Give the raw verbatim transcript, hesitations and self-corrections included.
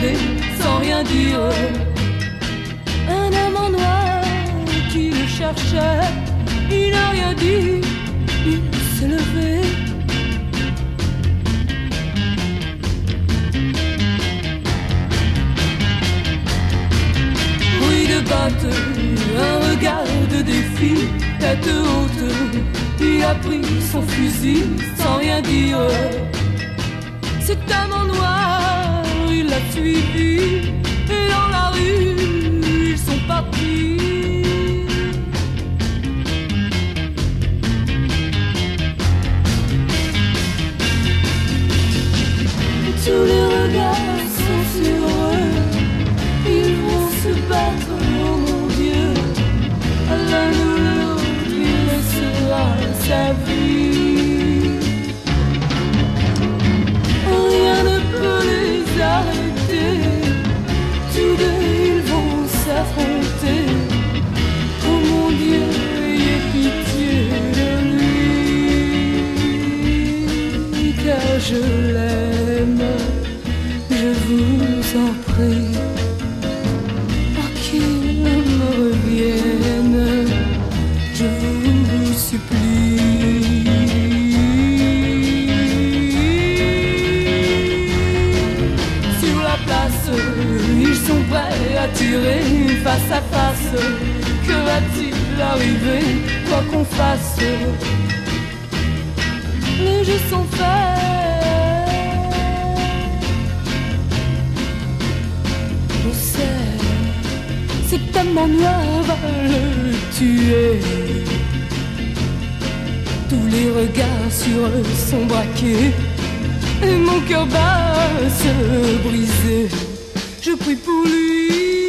arriver sans rien dire. Un amant noir qui le cherchait, il n'a rien dit, il s'est levé. Bruit de batte, un regard de défi, tête haute, il a pris son fusil sans rien dire. Cet amant noir, il l'a suivi, et dans la rue, ils sont partis. Tous les regards sont sur eux, ils vont se battre, oh mon Dieu. L'un ou l'autre, il laissera sa vie. Rien ne peut les arrêter, tous deux ils vont s'affronter. Oh mon Dieu, ayez pitié de lui, car je l'aime, je vous en prie. Oh, qu'il me revienne, je vous supplie. Sur la place, ils sont prêts à tirer face à face. Que va-t-il arriver, quoi qu'on fasse? Les jeux sont faits, je sais, cet amant noir va le tuer. Tous les regards sur eux sont braqués, et mon cœur bat se briser. Je prie pour lui.